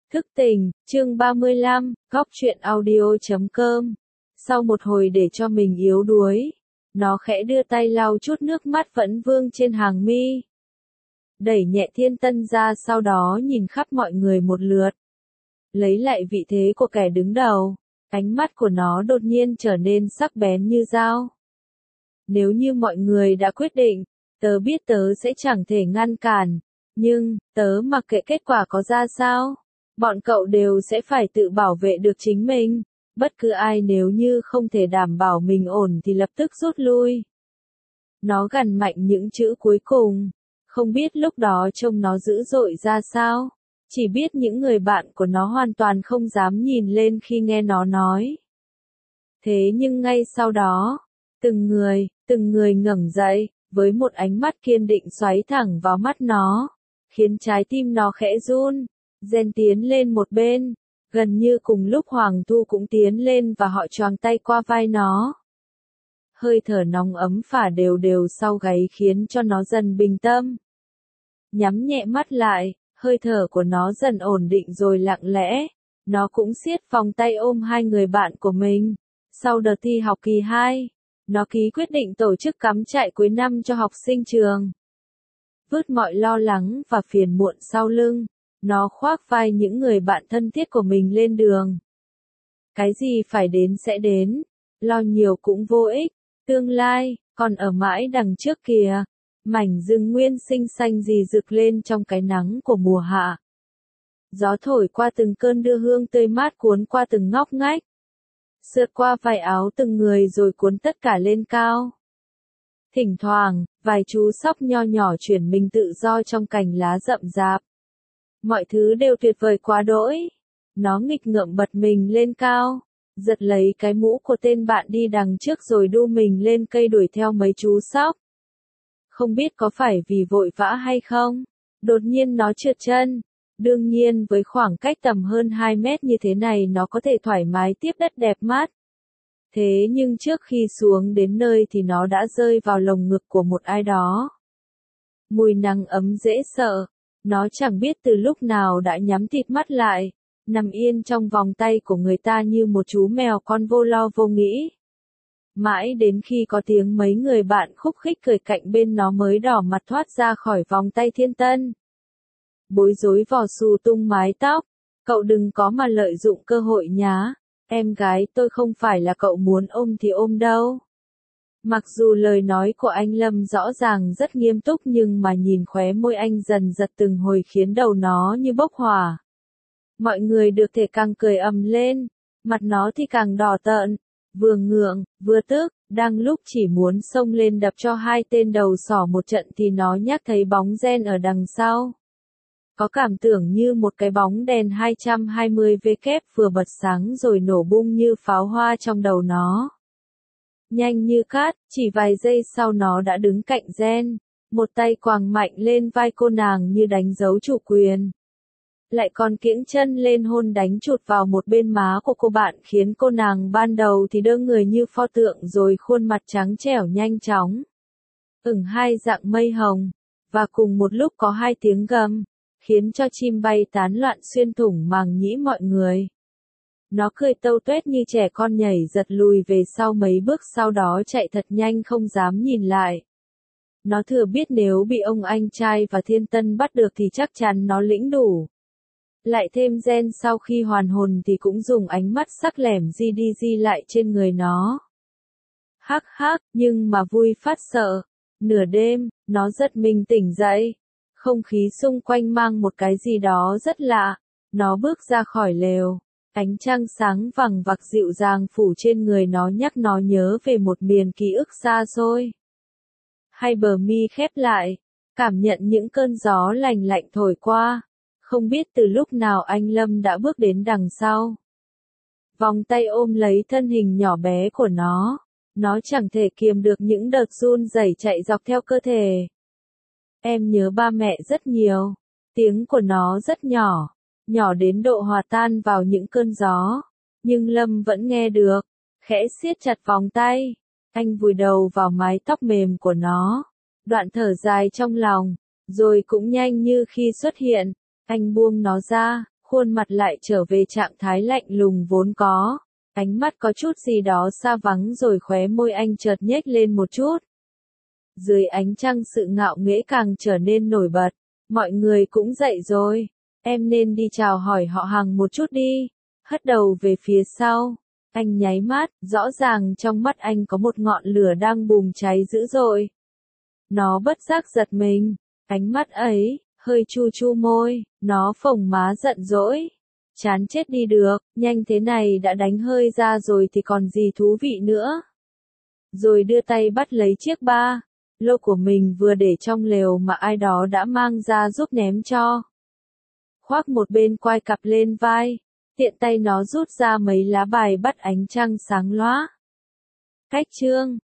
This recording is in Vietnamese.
Thức tỉnh, chương 35, góc truyện audio.com. Sau một hồi để cho mình yếu đuối, nó khẽ đưa tay lau chút nước mắt vẫn vương trên hàng mi. Đẩy nhẹ Thiên Tân ra, sau đó nhìn khắp mọi người một lượt. Lấy lại vị thế của kẻ đứng đầu, ánh mắt của nó đột nhiên trở nên sắc bén như dao. Nếu như mọi người đã quyết định, tớ biết tớ sẽ chẳng thể ngăn cản, nhưng, tớ mặc kệ kết quả có ra sao. Bọn cậu đều sẽ phải tự bảo vệ được chính mình, bất cứ ai nếu như không thể đảm bảo mình ổn thì lập tức rút lui. Nó gằn mạnh những chữ cuối cùng, không biết lúc đó trông nó dữ dội ra sao, chỉ biết những người bạn của nó hoàn toàn không dám nhìn lên khi nghe nó nói. Thế nhưng ngay sau đó, từng người ngẩng dậy, với một ánh mắt kiên định xoáy thẳng vào mắt nó, khiến trái tim nó khẽ run. Gen tiến lên một bên, gần như cùng lúc Hoàng Thu cũng tiến lên và họ choàng tay qua vai nó. Hơi thở nóng ấm phả đều đều sau gáy khiến cho nó dần bình tâm. Nhắm nhẹ mắt lại, hơi thở của nó dần ổn định rồi lặng lẽ, nó cũng siết vòng tay ôm hai người bạn của mình. Sau đợt thi học kỳ 2, nó ký quyết định tổ chức cắm trại cuối năm cho học sinh trường. Vứt mọi lo lắng và phiền muộn sau lưng. Nó khoác vai những người bạn thân thiết của mình lên đường. Cái gì phải đến sẽ đến, lo nhiều cũng vô ích, tương lai, còn ở mãi đằng trước kìa. Mảnh rừng nguyên sinh xanh rì rực lên trong cái nắng của mùa hạ. Gió thổi qua từng cơn đưa hương tươi mát cuốn qua từng ngóc ngách. Sượt qua vài áo từng người rồi cuốn tất cả lên cao. Thỉnh thoảng, vài chú sóc nho nhỏ chuyển mình tự do trong cành lá rậm rạp. Mọi thứ đều tuyệt vời quá đỗi. Nó nghịch ngợm bật mình lên cao, giật lấy cái mũ của tên bạn đi đằng trước rồi đu mình lên cây đuổi theo mấy chú sóc. Không biết có phải vì vội vã hay không, đột nhiên nó trượt chân. Đương nhiên với khoảng cách tầm hơn 2 mét như thế này nó có thể thoải mái tiếp đất đẹp mát. Thế nhưng trước khi xuống đến nơi thì nó đã rơi vào lồng ngực của một ai đó. Mùi nắng ấm dễ sợ. Nó chẳng biết từ lúc nào đã nhắm tịt mắt lại, nằm yên trong vòng tay của người ta như một chú mèo con vô lo vô nghĩ. Mãi đến khi có tiếng mấy người bạn khúc khích cười cạnh bên nó mới đỏ mặt thoát ra khỏi vòng tay Thiên Tân. Bối rối vò xù tung mái tóc, cậu đừng có mà lợi dụng cơ hội nhá, em gái tôi không phải là cậu muốn ôm thì ôm đâu. Mặc dù lời nói của anh Lâm rõ ràng rất nghiêm túc nhưng mà nhìn khóe môi anh dần giật từng hồi khiến đầu nó như bốc hỏa. Mọi người được thể càng cười ầm lên, mặt nó thì càng đỏ tợn, vừa ngượng, vừa tức, đang lúc chỉ muốn xông lên đập cho hai tên đầu sỏ một trận thì nó nhắc thấy bóng Gen ở đằng sau. Có cảm tưởng như một cái bóng đèn 220W vừa bật sáng rồi nổ bung như pháo hoa trong đầu nó. Nhanh như cát, chỉ vài giây sau nó đã đứng cạnh Gen, một tay quàng mạnh lên vai cô nàng như đánh dấu chủ quyền. Lại còn kiễng chân lên hôn đánh chụt vào một bên má của cô bạn khiến cô nàng ban đầu thì đơ người như pho tượng rồi khuôn mặt trắng trẻo nhanh chóng. Ửng hai dạng mây hồng, và cùng một lúc có hai tiếng gầm, khiến cho chim bay tán loạn xuyên thủng màng nhĩ mọi người. Nó cười tâu tuét như trẻ con nhảy giật lùi về sau mấy bước sau đó chạy thật nhanh không dám nhìn lại. Nó thừa biết nếu bị ông anh trai và Thiên Tân bắt được thì chắc chắn nó lĩnh đủ. Lại thêm Gen sau khi hoàn hồn thì cũng dùng ánh mắt sắc lẻm di lại trên người nó. Hắc hắc, nhưng mà vui phát sợ. Nửa đêm, nó giật mình tỉnh dậy. Không khí xung quanh mang một cái gì đó rất lạ. Nó bước ra khỏi lều. Ánh trăng sáng vằng vặc dịu dàng phủ trên người nó nhắc nó nhớ về một miền ký ức xa xôi. Hai bờ mi khép lại, cảm nhận những cơn gió lành lạnh thổi qua. Không biết từ lúc nào anh Lâm đã bước đến đằng sau. Vòng tay ôm lấy thân hình nhỏ bé của nó chẳng thể kiềm được những đợt run rẩy chạy dọc theo cơ thể. Em nhớ ba mẹ rất nhiều, tiếng của nó rất nhỏ. Nhỏ đến độ hòa tan vào những cơn gió, nhưng Lâm vẫn nghe được, khẽ siết chặt vòng tay, anh vùi đầu vào mái tóc mềm của nó, đoạn thở dài trong lòng, rồi cũng nhanh như khi xuất hiện, anh buông nó ra, khuôn mặt lại trở về trạng thái lạnh lùng vốn có. Ánh mắt có chút gì đó xa vắng rồi khóe môi anh chợt nhếch lên một chút. Dưới ánh trăng sự ngạo nghễ càng trở nên nổi bật. Mọi người cũng dậy rồi. Em nên đi chào hỏi họ hàng một chút đi. Hất đầu về phía sau. Anh nháy mắt, rõ ràng trong mắt anh có một ngọn lửa đang bùng cháy dữ dội. Nó bất giác giật mình. Ánh mắt ấy, hơi chu chu môi, nó phồng má giận dỗi. Chán chết đi được, nhanh thế này đã đánh hơi ra rồi thì còn gì thú vị nữa. Rồi đưa tay bắt lấy chiếc ba lô của mình vừa để trong lều mà ai đó đã mang ra giúp ném cho. Khoác một bên quai cặp lên vai, tiện tay nó rút ra mấy lá bài bắt ánh trăng sáng lóa. Cách chương